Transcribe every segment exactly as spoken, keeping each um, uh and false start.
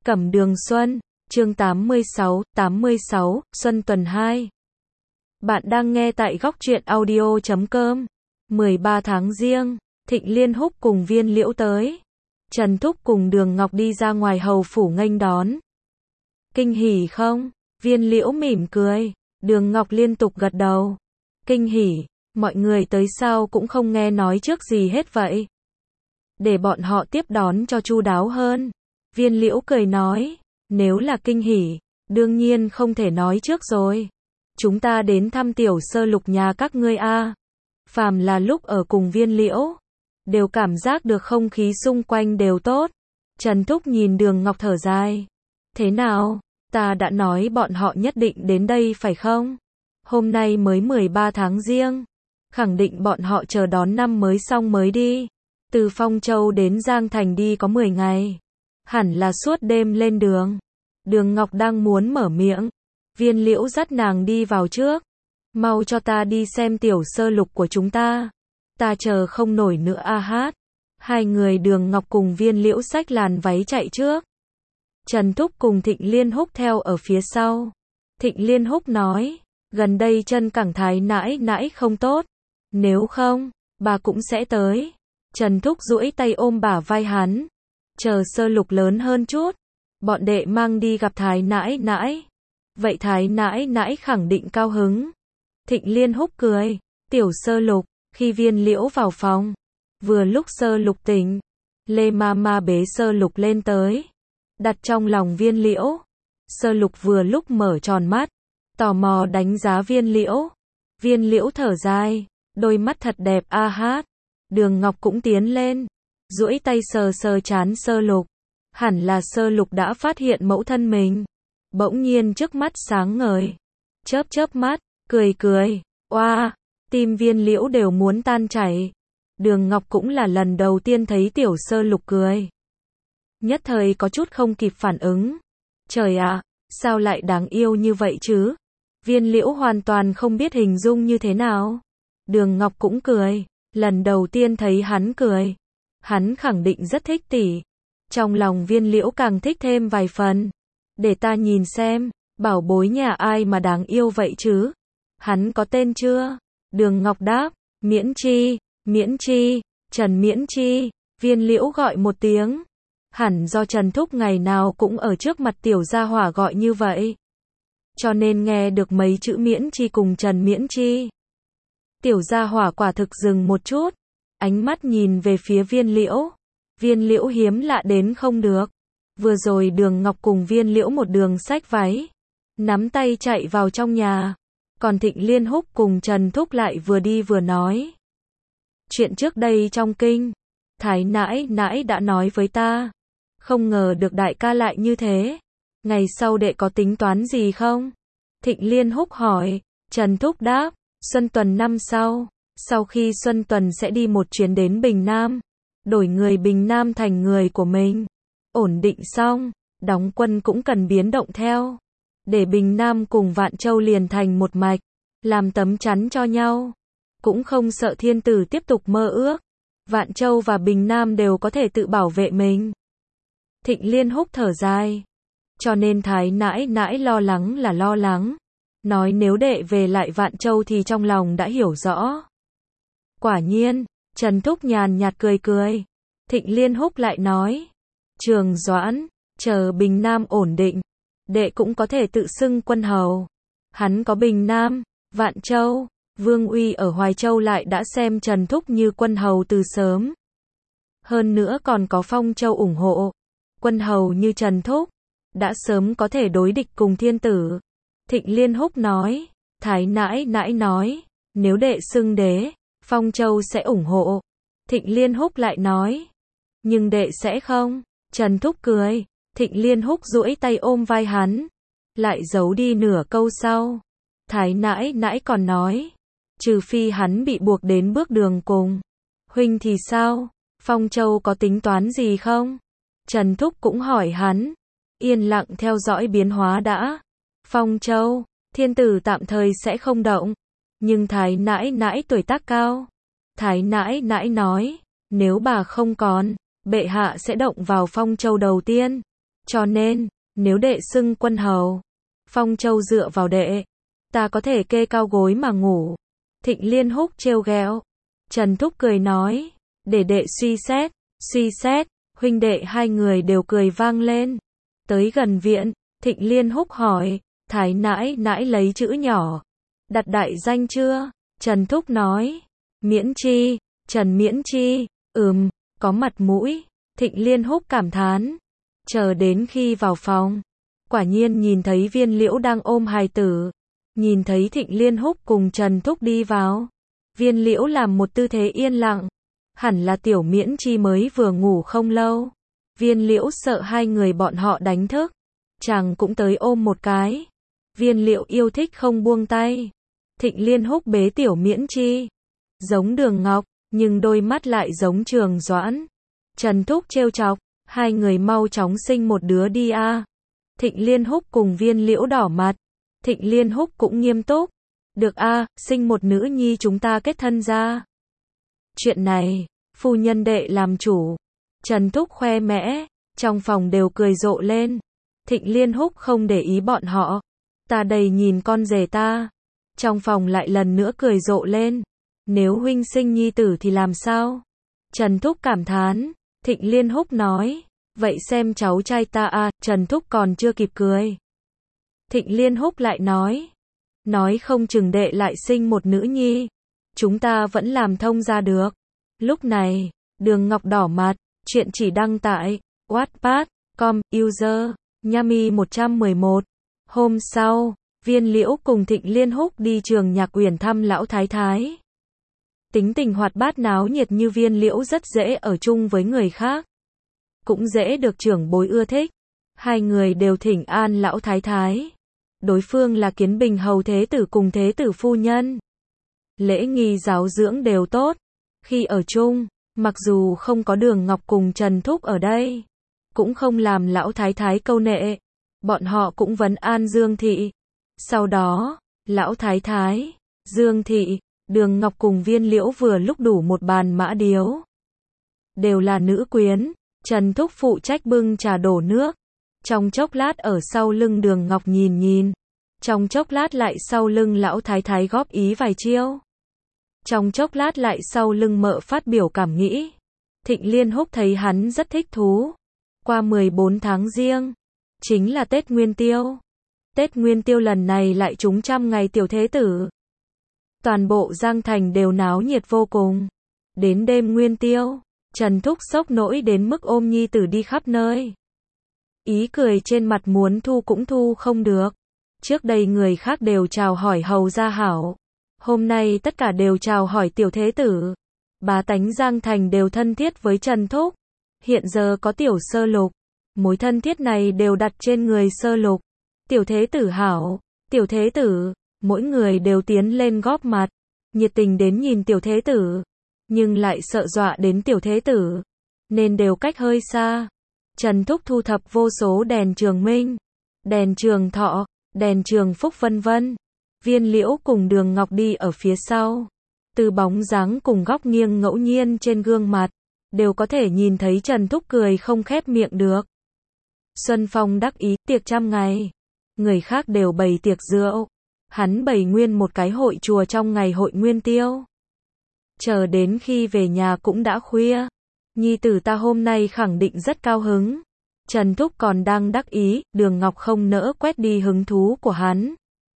Cẩm Đường Xuân, chương tám mươi sáu, tám mươi sáu, Xuân tuần hai. Bạn đang nghe tại góc truyện audio chấm com. mười ba tháng Giêng, Thịnh Liên Húc cùng Viên Liễu tới. Trần Thúc cùng Đường Ngọc đi ra ngoài hầu phủ nghênh đón. Kinh hỉ không? Viên Liễu mỉm cười. Đường Ngọc liên tục gật đầu. Kinh hỉ, mọi người tới sao cũng không nghe nói trước gì hết vậy. Để bọn họ tiếp đón cho chu đáo hơn. Viên Liễu cười nói, nếu là kinh hỉ, đương nhiên không thể nói trước rồi. Chúng ta đến thăm tiểu sơ lục nhà các ngươi a. Phàm là lúc ở cùng Viên Liễu, đều cảm giác được không khí xung quanh đều tốt. Trần Thúc nhìn Đường Ngọc thở dài. Thế nào, ta đã nói bọn họ nhất định đến đây phải không? Hôm nay mới mười ba tháng Giêng, khẳng định bọn họ chờ đón năm mới xong mới đi. Từ Phong Châu đến Giang Thành đi có mười ngày. Hẳn là suốt đêm lên đường. Đường Ngọc đang muốn mở miệng. Viên Liễu dắt nàng đi vào trước. Mau cho ta đi xem tiểu sơ lục của chúng ta. Ta chờ không nổi nữa a hát. Hai người Đường Ngọc cùng Viên Liễu xách làn váy chạy trước. Trần Thúc cùng Thịnh Liên Húc theo ở phía sau. Thịnh Liên Húc nói, gần đây chân cẳng thái nãi nãi không tốt. Nếu không, bà cũng sẽ tới. Trần Thúc duỗi tay ôm bả vai hắn. Chờ sơ lục lớn hơn chút, bọn đệ mang đi gặp thái nãi nãi. Vậy thái nãi nãi khẳng định cao hứng. Thịnh Liên Húc cười. Tiểu sơ lục, khi Viên Liễu vào phòng, vừa lúc sơ lục tỉnh, Lê ma ma bế sơ lục lên tới, đặt trong lòng Viên Liễu. Sơ lục vừa lúc mở tròn mắt, tò mò đánh giá Viên Liễu. Viên Liễu thở dài, đôi mắt thật đẹp a hát. Đường Ngọc cũng tiến lên, duỗi tay sờ sờ trán sơ lục. Hẳn là sơ lục đã phát hiện mẫu thân mình. Bỗng nhiên trước mắt sáng ngời, chớp chớp mắt, cười cười. Oa, tim Viên Liễu đều muốn tan chảy. Đường Ngọc cũng là lần đầu tiên thấy tiểu sơ lục cười. Nhất thời có chút không kịp phản ứng. Trời ạ, sao lại đáng yêu như vậy chứ? Viên Liễu hoàn toàn không biết hình dung như thế nào. Đường Ngọc cũng cười, lần đầu tiên thấy hắn cười. Hắn khẳng định rất thích tỷ. Trong lòng Viên Liễu càng thích thêm vài phần. Để ta nhìn xem, bảo bối nhà ai mà đáng yêu vậy chứ? Hắn có tên chưa? Đường Ngọc đáp, Miễn Chi, Miễn Chi, Trần Miễn Chi. Viên Liễu gọi một tiếng. Hẳn do Trần Thúc ngày nào cũng ở trước mặt tiểu gia hỏa gọi như vậy, cho nên nghe được mấy chữ Miễn Chi cùng Trần Miễn Chi. Tiểu gia hỏa quả thực dừng một chút, ánh mắt nhìn về phía Viên Liễu. Viên Liễu hiếm lạ đến không được. Vừa rồi Đường Ngọc cùng Viên Liễu một đường xách váy, nắm tay chạy vào trong nhà. Còn Thịnh Liên Húc cùng Trần Thúc lại vừa đi vừa nói. Chuyện trước đây trong kinh, thái nãi nãi đã nói với ta. Không ngờ được đại ca lại như thế. Ngày sau đệ có tính toán gì không? Thịnh Liên Húc hỏi. Trần Thúc đáp, Xuân tuần năm sau. Sau khi Xuân tuần sẽ đi một chuyến đến Bình Nam. Đổi người Bình Nam thành người của mình. Ổn định xong, đóng quân cũng cần biến động theo. Để Bình Nam cùng Vạn Châu liền thành một mạch. Làm tấm chắn cho nhau. Cũng không sợ thiên tử tiếp tục mơ ước. Vạn Châu và Bình Nam đều có thể tự bảo vệ mình. Thịnh Liên Húc thở dài. Cho nên thái nãi nãi lo lắng là lo lắng. Nói nếu đệ về lại Vạn Châu thì trong lòng đã hiểu rõ. Quả nhiên, Trần Thúc nhàn nhạt cười cười. Thịnh Liên Húc lại nói. Trường Doãn, chờ Bình Nam ổn định, đệ cũng có thể tự xưng quân hầu. Hắn có Bình Nam, Vạn Châu, Vương Uy ở Hoài Châu lại đã xem Trần Thúc như quân hầu từ sớm. Hơn nữa còn có Phong Châu ủng hộ. Quân hầu như Trần Thúc, đã sớm có thể đối địch cùng thiên tử. Thịnh Liên Húc nói. Thái nãi nãi nói, nếu đệ xưng đế, Phong Châu sẽ ủng hộ. Thịnh Liên Húc lại nói. Nhưng đệ sẽ không. Trần Thúc cười. Thịnh Liên Húc duỗi tay ôm vai hắn. Lại giấu đi nửa câu sau. Thái nãi nãi còn nói. Trừ phi hắn bị buộc đến bước đường cùng. Huynh thì sao? Phong Châu có tính toán gì không? Trần Thúc cũng hỏi hắn. Yên lặng theo dõi biến hóa đã. Phong Châu, thiên tử tạm thời sẽ không động. Nhưng thái nãi nãi tuổi tác cao. Thái nãi nãi nói. Nếu bà không còn, bệ hạ sẽ động vào Phong Châu đầu tiên. Cho nên, nếu đệ xưng quân hầu, Phong Châu dựa vào đệ, ta có thể kê cao gối mà ngủ. Thịnh Liên Húc trêu ghẹo. Trần Thúc cười nói, để đệ suy xét, suy xét, huynh đệ hai người đều cười vang lên. Tới gần viện, Thịnh Liên Húc hỏi, Thái nãi nãi lấy chữ nhỏ, đặt đại danh chưa? Trần Thúc nói, Miễn Chi, Trần Miễn Chi, ừm, có mặt mũi. Thịnh Liên Húc cảm thán. Chờ đến khi vào phòng, quả nhiên nhìn thấy Viên Liễu đang ôm hài tử. Nhìn thấy Thịnh Liên Húc cùng Trần Thúc đi vào, Viên Liễu làm một tư thế yên lặng. Hẳn là Tiểu Miễn Chi mới vừa ngủ không lâu. Viên Liễu sợ hai người bọn họ đánh thức, chàng cũng tới ôm một cái. Viên Liễu yêu thích không buông tay. Thịnh Liên Húc bế Tiểu Miễn Chi, giống Đường Ngọc, nhưng đôi mắt lại giống Trường Doãn. Trần Thúc trêu chọc, hai người mau chóng sinh một đứa đi a. À. Thịnh Liên Húc cùng Viên Liễu đỏ mặt. Thịnh Liên Húc cũng nghiêm túc. Được a, à, sinh một nữ nhi chúng ta kết thân ra. Chuyện này, phu nhân đệ làm chủ. Trần Thúc khoe mẽ, trong phòng đều cười rộ lên. Thịnh Liên Húc không để ý bọn họ. Ta đầy nhìn con rể ta. Trong phòng lại lần nữa cười rộ lên. Nếu huynh sinh nhi tử thì làm sao? Trần Thúc cảm thán. Thịnh Liên Húc nói, vậy xem cháu trai ta a. À, Trần Thúc còn chưa kịp cười. Thịnh Liên Húc lại nói, nói không chừng đệ lại sinh một nữ nhi, chúng ta vẫn làm thông ra được. Lúc này, Đường Ngọc đỏ mặt, chuyện chỉ đăng tại wattpad chấm com, user, Nhami một trăm mười một. Hôm sau, Viên Liễu cùng Thịnh Liên Húc đi Trường Nhạc Uyển thăm lão thái thái. Tính tình hoạt bát náo nhiệt như Viên Liễu rất dễ ở chung với người khác, cũng dễ được trưởng bối ưa thích. Hai người đều thỉnh an lão thái thái. Đối phương là Kiến Bình hầu thế tử cùng thế tử phu nhân. Lễ nghi giáo dưỡng đều tốt. Khi ở chung, mặc dù không có Đường Ngọc cùng Trần Thúc ở đây, cũng không làm lão thái thái câu nệ. Bọn họ cũng vấn an Dương thị. Sau đó, lão thái thái, Dương thị, Đường Ngọc cùng Viên Liễu vừa lúc đủ một bàn mã điếu. Đều là nữ quyến. Trần Thúc phụ trách bưng trà đổ nước. Trong chốc lát ở sau lưng Đường Ngọc nhìn nhìn. Trong chốc lát lại sau lưng lão thái thái góp ý vài chiêu. Trong chốc lát lại sau lưng Mợ phát biểu cảm nghĩ. Thịnh Liên Húc thấy hắn rất thích thú. Qua mười bốn tháng Giêng, chính là Tết Nguyên Tiêu. Tết Nguyên Tiêu lần này lại trúng trăm ngày tiểu thế tử. Toàn bộ Giang Thành đều náo nhiệt vô cùng. Đến đêm Nguyên Tiêu, Trần Thúc sốc nỗi đến mức ôm nhi tử đi khắp nơi. Ý cười trên mặt muốn thu cũng thu không được. Trước đây người khác đều chào hỏi hầu gia hảo. Hôm nay tất cả đều chào hỏi tiểu thế tử. Bá tánh Giang Thành đều thân thiết với Trần Thúc. Hiện giờ có tiểu sơ lục. Mối thân thiết này đều đặt trên người sơ lục. Tiểu thế tử hảo, tiểu thế tử, mỗi người đều tiến lên góp mặt. Nhiệt tình đến nhìn tiểu thế tử. Nhưng lại sợ dọa đến tiểu thế tử. Nên đều cách hơi xa. Trần Thúc thu thập vô số đèn trường minh, đèn trường thọ, đèn trường phúc vân vân. Viên Liễu cùng Đường Ngọc đi ở phía sau. Từ bóng dáng cùng góc nghiêng ngẫu nhiên trên gương mặt, đều có thể nhìn thấy Trần Thúc cười không khép miệng được. Xuân Phong đắc ý, tiệc trăm ngày. Người khác đều bày tiệc rượu. Hắn bày nguyên một cái hội chùa trong ngày hội Nguyên Tiêu. Chờ đến khi về nhà cũng đã khuya. Nhi tử ta hôm nay khẳng định rất cao hứng. Trần Thúc còn đang đắc ý, Đường Ngọc không nỡ quét đi hứng thú của hắn.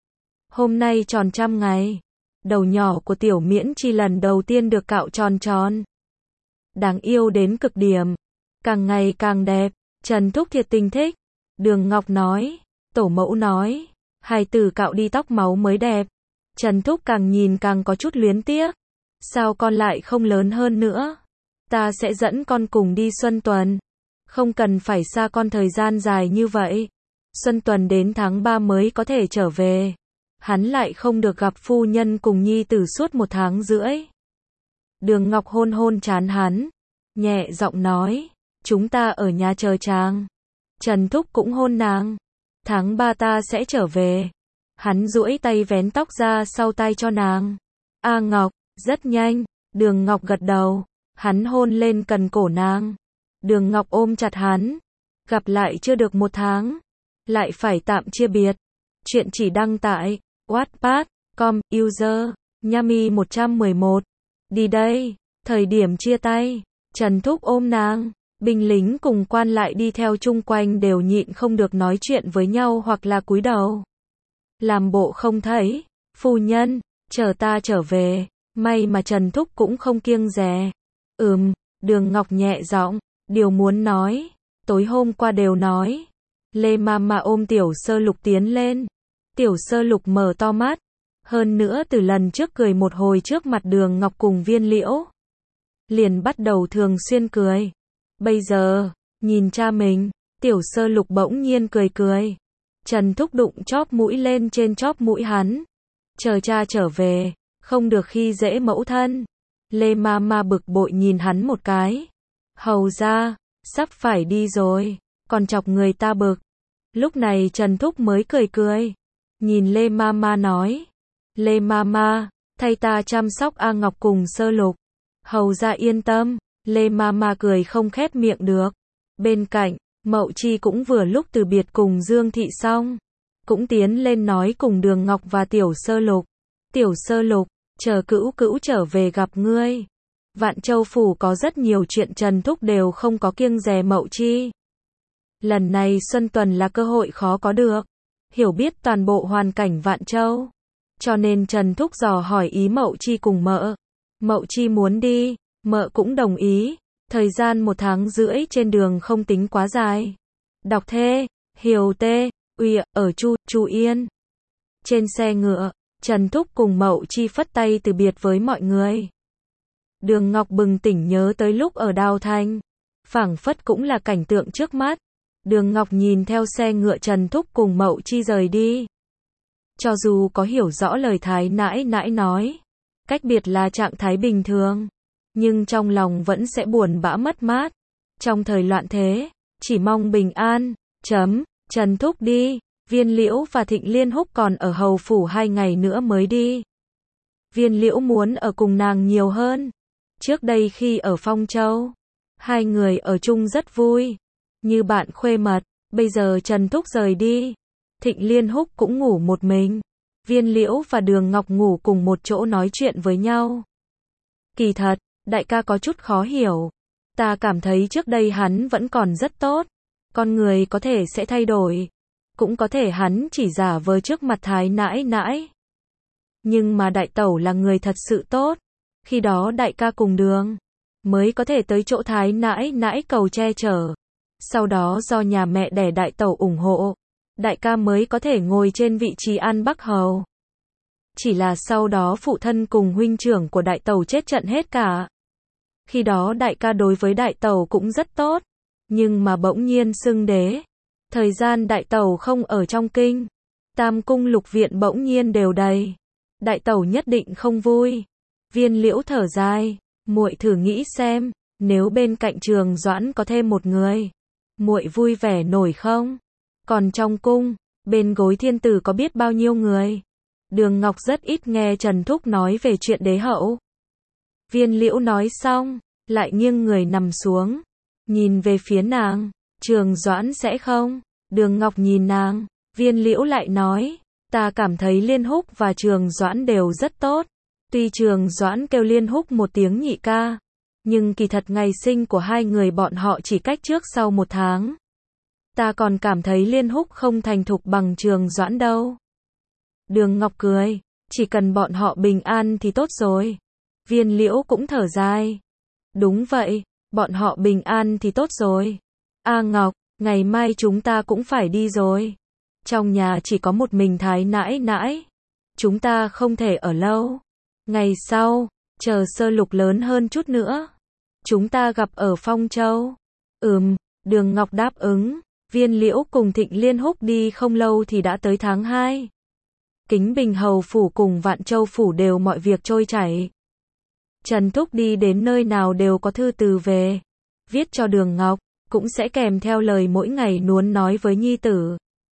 Hôm nay tròn trăm ngày. Đầu nhỏ của Tiểu Miễn Chi lần đầu tiên được cạo tròn tròn. Đáng yêu đến cực điểm. Càng ngày càng đẹp. Trần Thúc thiệt tình thích. Đường Ngọc nói. Tổ mẫu nói. Hài tử cạo đi tóc máu mới đẹp. Trần Thúc càng nhìn càng có chút luyến tiếc. Sao con lại không lớn hơn nữa? Ta sẽ dẫn con cùng đi Xuân Tuần. Không cần phải xa con thời gian dài như vậy. Xuân Tuần đến tháng ba mới có thể trở về. Hắn lại không được gặp phu nhân cùng nhi tử suốt một tháng rưỡi. Đường Ngọc hôn hôn trán hắn. Nhẹ giọng nói. Chúng ta ở nhà chờ chàng. Trần Thúc cũng hôn nàng. Tháng ba ta sẽ trở về. Hắn duỗi tay vén tóc ra sau tai cho nàng. A Ngọc, rất nhanh. Đường Ngọc gật đầu. Hắn hôn lên cần cổ nàng. Đường Ngọc ôm chặt hắn. Gặp lại chưa được một tháng, lại phải tạm chia biệt. Chuyện chỉ đăng tại Wattpad chấm com, user Nhami một trăm mười một. Đi đây, thời điểm chia tay, Trần Thúc ôm nàng, binh lính cùng quan lại đi theo chung quanh đều nhịn không được nói chuyện với nhau hoặc là cúi đầu. Làm bộ không thấy, phu nhân, chờ ta trở về, may mà Trần Thúc cũng không kiêng dè. Ừm, Đường Ngọc nhẹ giọng, điều muốn nói, tối hôm qua đều nói. Lê Mama ôm Tiểu Sơ Lục tiến lên. Tiểu Sơ Lục mở to mắt. Hơn nữa từ lần trước cười một hồi trước mặt Đường Ngọc cùng Viên Liễu, liền bắt đầu thường xuyên cười. Bây giờ, nhìn cha mình, Tiểu Sơ Lục bỗng nhiên cười cười. Trần Thúc đụng chóp mũi lên trên chóp mũi hắn. Chờ cha trở về, không được khi dễ mẫu thân. Lê Mama bực bội nhìn hắn một cái. Hầu ra, sắp phải đi rồi, còn chọc người ta bực. Lúc này Trần Thúc mới cười cười. Nhìn Lê Mama nói. Lê Mama, thay ta chăm sóc A Ngọc cùng Sơ Lục. Hầu ra yên tâm. Lê Mama cười không khép miệng được. Bên cạnh, Mậu Chi cũng vừa lúc từ biệt cùng Dương Thị xong. Cũng tiến lên nói cùng Đường Ngọc và Tiểu Sơ Lục. Tiểu Sơ Lục, chờ cữu cữu trở về gặp ngươi. Vạn Châu Phủ có rất nhiều chuyện Trần Thúc đều không có kiêng dè Mậu Chi. Lần này Xuân Tuần là cơ hội khó có được. Hiểu biết toàn bộ hoàn cảnh Vạn Châu. Cho nên Trần Thúc dò hỏi ý Mậu Chi cùng mợ. Mậu Chi muốn đi, mợ cũng đồng ý. Thời gian một tháng rưỡi trên đường không tính quá dài. Đọc thê, hiểu tê, uy, ở Chu, Chu Yên. Trên xe ngựa, Trần Thúc cùng Mậu Chi phất tay từ biệt với mọi người. Đường Ngọc bừng tỉnh nhớ tới lúc ở Đào Thành. Phảng phất cũng là cảnh tượng trước mắt. Đường Ngọc nhìn theo xe ngựa Trần Thúc cùng Mậu Chi rời đi. Cho dù có hiểu rõ lời thái nãi nãi nói, cách biệt là trạng thái bình thường, nhưng trong lòng vẫn sẽ buồn bã mất mát. Trong thời loạn thế, chỉ mong bình an. Chấm, Trần Thúc đi, Viên Liễu và Thịnh Liên Húc còn ở Hầu Phủ hai ngày nữa mới đi. Viên Liễu muốn ở cùng nàng nhiều hơn. Trước đây khi ở Phong Châu, hai người ở chung rất vui, như bạn khuê mật. Bây giờ Trần Thúc rời đi, Thịnh Liên Húc cũng ngủ một mình. Viên Liễu và Đường Ngọc ngủ cùng một chỗ nói chuyện với nhau. Kỳ thật, đại ca có chút khó hiểu. Ta cảm thấy trước đây hắn vẫn còn rất tốt. Con người có thể sẽ thay đổi. Cũng có thể hắn chỉ giả vờ trước mặt thái nãi nãi. Nhưng mà đại tẩu là người thật sự tốt. Khi đó đại ca cùng Đường mới có thể tới chỗ thái nãi nãi cầu che chở. Sau đó do nhà mẹ đẻ đại tẩu ủng hộ, đại ca mới có thể ngồi trên vị trí An Bắc Hầu. Chỉ là sau đó phụ thân cùng huynh trưởng của đại tẩu chết trận hết cả. Khi đó đại ca đối với đại tẩu cũng rất tốt, nhưng mà bỗng nhiên xưng đế. Thời gian đại tẩu không ở trong kinh, Tam cung lục viện bỗng nhiên đều đầy. Đại tẩu nhất định không vui. Viên Liễu thở dài, muội thử nghĩ xem, nếu bên cạnh Trường Doãn có thêm một người, muội vui vẻ nổi không? Còn trong cung, bên gối thiên tử có biết bao nhiêu người? Đường Ngọc rất ít nghe Trần Thúc nói về chuyện đế hậu. Viên Liễu nói xong, lại nghiêng người nằm xuống, nhìn về phía nàng. Trường Doãn sẽ không? Đường Ngọc nhìn nàng, Viên Liễu lại nói, ta cảm thấy Liên Húc và Trường Doãn đều rất tốt. Tuy Trường Doãn kêu Liên Húc một tiếng nhị ca, nhưng kỳ thật ngày sinh của hai người bọn họ chỉ cách trước sau một tháng. Ta còn cảm thấy Liên Húc không thành thục bằng Trường Doãn đâu. Đường Ngọc cười, chỉ cần bọn họ bình an thì tốt rồi. Viên Liễu cũng thở dài. Đúng vậy, bọn họ bình an thì tốt rồi. A Ngọc, ngày mai chúng ta cũng phải đi rồi. Trong nhà chỉ có một mình thái nãi nãi. Chúng ta không thể ở lâu. Ngày sau, chờ Sơ Lục lớn hơn chút nữa, chúng ta gặp ở Phong Châu. Ừm, Đường Ngọc đáp ứng. Viên Liễu cùng Thịnh Liên Húc đi không lâu thì đã tới tháng hai. Kính Bình Hầu Phủ cùng Vạn Châu Phủ đều mọi việc trôi chảy. Trần Thúc đi đến nơi nào đều có thư từ về, viết cho Đường Ngọc, cũng sẽ kèm theo lời mỗi ngày nuốn nói với nhi tử.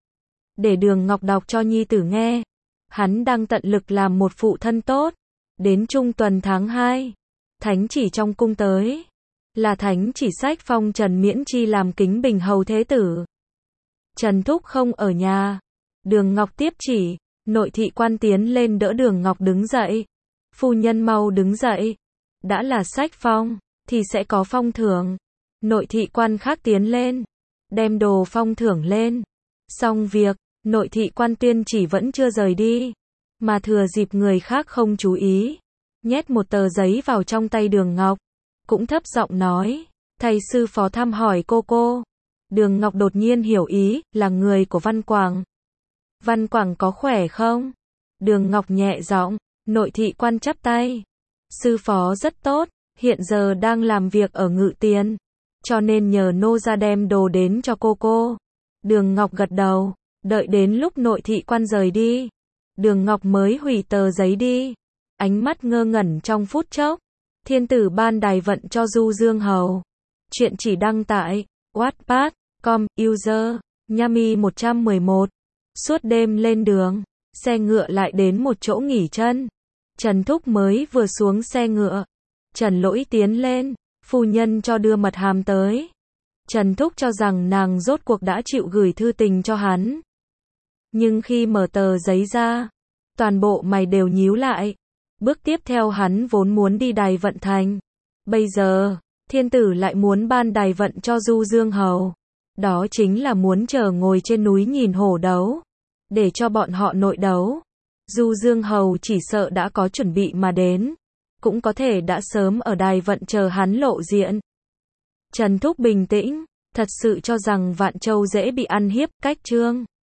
Để Đường Ngọc đọc cho nhi tử nghe. Hắn đang tận lực làm một phụ thân tốt. Đến trung tuần tháng hai, thánh chỉ trong cung tới. là thánh chỉ sách phong Trần miễn chi làm kính bình hầu thế tử. Trần Thúc không ở nhà. Đường Ngọc tiếp chỉ, nội thị quan tiến lên đỡ Đường Ngọc đứng dậy. Phu nhân mau đứng dậy. Đã là sách phong, thì sẽ có phong thưởng. Nội thị quan khác tiến lên, đem đồ phong thưởng lên. Xong việc, nội thị quan tuyên chỉ vẫn chưa rời đi, mà thừa dịp người khác không chú ý, nhét một tờ giấy vào trong tay Đường Ngọc, cũng thấp giọng nói, thầy sư phó thăm hỏi cô cô. Đường Ngọc đột nhiên hiểu ý, là người của Văn Quảng. Văn Quảng có khỏe không? Đường Ngọc nhẹ giọng, nội thị quan chắp tay. Sư phó rất tốt, hiện giờ đang làm việc ở Ngự Tiền, cho nên nhờ nô ra đem đồ đến cho cô cô. Đường Ngọc gật đầu, đợi đến lúc nội thị quan rời đi, Đường Ngọc mới hủy tờ giấy đi. Ánh mắt ngơ ngẩn trong phút chốc. Thiên tử ban đài vận cho Du Dương Hầu. Chuyện chỉ đăng tại wattpad chấm com, user Nhami một trăm mười một. Suốt đêm lên đường, xe ngựa lại đến một chỗ nghỉ chân. Trần Thúc mới vừa xuống xe ngựa, Trần Lỗi tiến lên, phu nhân cho đưa mật hàm tới. Trần Thúc cho rằng nàng rốt cuộc đã chịu gửi thư tình cho hắn. Nhưng khi mở tờ giấy ra, toàn bộ mày đều nhíu lại. Bước tiếp theo hắn vốn muốn đi đài vận thành. Bây giờ, thiên tử lại muốn ban đài vận cho Du Dương Hầu. Đó chính là muốn chờ ngồi trên núi nhìn hổ đấu, để cho bọn họ nội đấu. Du Dương Hầu chỉ sợ đã có chuẩn bị mà đến, cũng có thể đã sớm ở đài vận chờ hắn lộ diện. Trần Thúc bình tĩnh, thật sự cho rằng Vạn Châu dễ bị ăn hiếp, cách chương